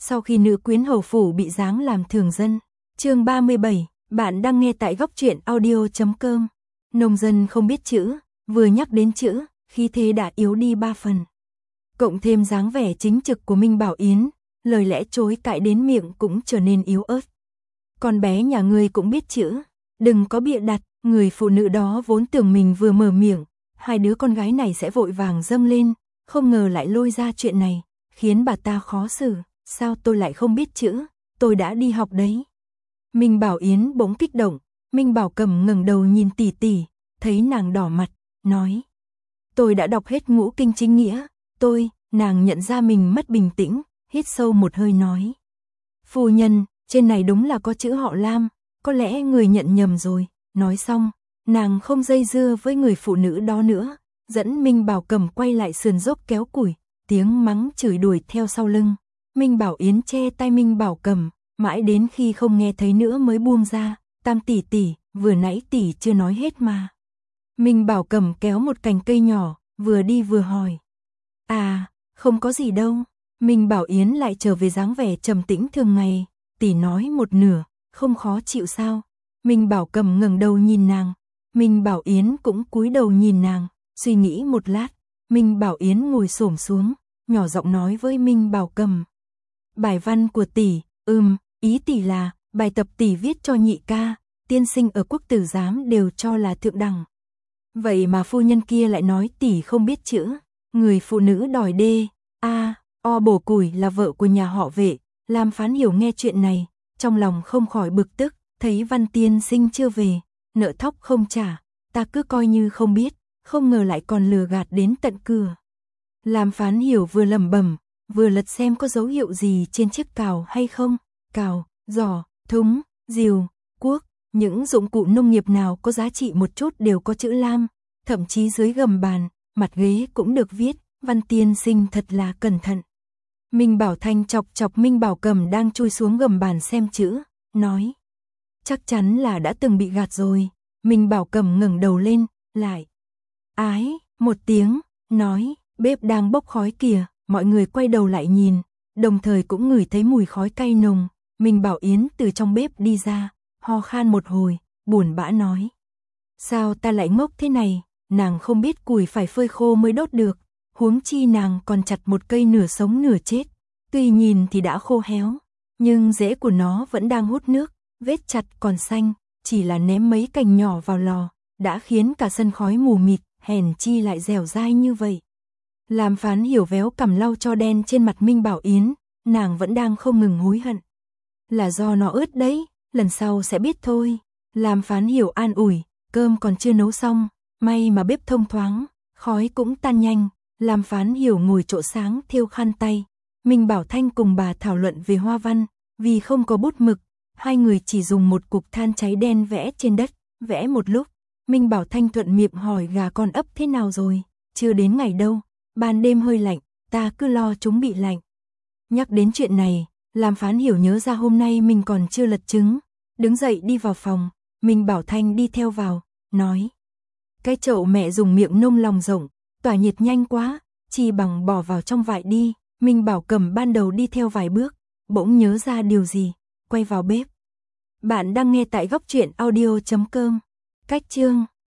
Sau khi nữ quyến hầu phủ bị giáng làm thường dân. Chương 37, bạn đang nghe tại góc truyện audio.com. Nông dân không biết chữ, vừa nhắc đến chữ, khí thế đã yếu đi 3 phần. Cộng thêm dáng vẻ chính trực của Minh Bảo Yến, lời lẽ chối cãi đến miệng cũng trở nên yếu ớt. Con bé nhà ngươi cũng biết chữ, đừng có bịa đặt. Người phụ nữ đó vốn tưởng mình vừa mở miệng, hai đứa con gái này sẽ vội vàng dâng lên, không ngờ lại lôi ra chuyện này, khiến bà ta khó xử. Sao tôi lại không biết chữ, tôi đã đi học đấy. Minh Bảo Yến bỗng kích động, Minh Bảo Cầm ngẩng đầu nhìn tỷ tỷ, thấy nàng đỏ mặt, nói: tôi đã đọc hết ngũ kinh chính nghĩa, nàng nhận ra mình mất bình tĩnh, hít sâu một hơi nói: phu nhân, trên này đúng là có chữ họ Lam, có lẽ người nhận nhầm rồi. Nói xong, nàng không dây dưa với người phụ nữ đó nữa, dẫn Minh Bảo Cầm quay lại sườn dốc kéo củi, tiếng mắng chửi đuổi theo sau lưng. Minh Bảo Yến che tay Minh Bảo Cầm, mãi đến khi không nghe thấy nữa mới buông ra, Tam tỷ tỷ, vừa nãy tỷ chưa nói hết mà. Minh Bảo Cầm kéo một cành cây nhỏ, vừa đi vừa hỏi. À, không có gì đâu. Minh Bảo Yến lại trở về dáng vẻ trầm tĩnh thường ngày, tỷ nói một nửa, không khó chịu sao? Minh Bảo Cầm ngẩng đầu nhìn nàng, Minh Bảo Yến cũng cúi đầu nhìn nàng, suy nghĩ một lát, Minh Bảo Yến ngồi xổm xuống, nhỏ giọng nói với Minh Bảo Cầm. Bài văn của tỷ, ý tỷ là, bài tập tỷ viết cho nhị ca, tiên sinh ở Quốc Tử Giám đều cho là thượng đẳng. Vậy mà phu nhân kia lại nói tỷ không biết chữ, người phụ nữ đòi đê, o bổ củi là vợ của nhà họ Vệ. Lam Phán Hiểu nghe chuyện này, trong lòng không khỏi bực tức. Thấy Văn tiên sinh chưa về, nợ thóc không trả, ta cứ coi như không biết, không ngờ lại còn lừa gạt đến tận cửa. Lam Phán Hiểu vừa lẩm bẩm, vừa lật xem có dấu hiệu gì trên chiếc cào hay không. Cào, giỏ, thúng, rìu, cuốc, những dụng cụ nông nghiệp nào có giá trị một chút đều có chữ Lam, thậm chí dưới gầm bàn, mặt ghế cũng được viết, Văn tiên sinh thật là cẩn thận. Minh Bảo Thanh chọc chọc Minh Bảo Cầm đang chui xuống gầm bàn xem chữ, nói: chắc chắn là đã từng bị gạt rồi. Minh Bảo Cầm ngẩng đầu lên, lại ái một tiếng, nói: bếp đang bốc khói kìa. Mọi người quay đầu lại nhìn, đồng thời cũng ngửi thấy mùi khói cay nồng. Minh Bảo Yến từ trong bếp đi ra, ho khan một hồi, buồn bã nói: sao ta lại ngốc thế này, nàng không biết củi phải phơi khô mới đốt được, huống chi nàng còn chặt một cây nửa sống nửa chết, tuy nhìn thì đã khô héo, nhưng rễ của nó vẫn đang hút nước. Vết chặt còn xanh, chỉ là ném mấy cành nhỏ vào lò, đã khiến cả sân khói mù mịt, hèn chi lại dẻo dai như vậy. Lam Phán Hiểu véo cằm lau cho đen trên mặt Minh Bảo Yến, nàng vẫn đang không ngừng hối hận. Là do nó ướt đấy, lần sau sẽ biết thôi. Lam Phán Hiểu an ủi, cơm còn chưa nấu xong, may mà bếp thông thoáng, khói cũng tan nhanh. Lam Phán Hiểu ngồi chỗ sáng thêu khăn tay. Minh Bảo Thanh cùng bà thảo luận về hoa văn, vì không có bút mực. Hai người chỉ dùng một cục than cháy đen vẽ trên đất, vẽ một lúc, Minh Bảo Thanh thuận miệng hỏi gà con ấp thế nào rồi, chưa đến ngày đâu, ban đêm hơi lạnh, ta cứ lo chúng bị lạnh. Nhắc đến chuyện này, Lam Phán Hiểu nhớ ra hôm nay mình còn chưa lật trứng, đứng dậy đi vào phòng, Minh Bảo Thanh đi theo vào, nói: cái chậu mẹ dùng miệng nông lòng rộng, tỏa nhiệt nhanh quá, chi bằng bỏ vào trong vại đi. Minh Bảo Cầm ban đầu đi theo vài bước, bỗng nhớ ra điều gì, quay vào bếp. Bạn đang nghe tại góc truyện audio.com. Cách chương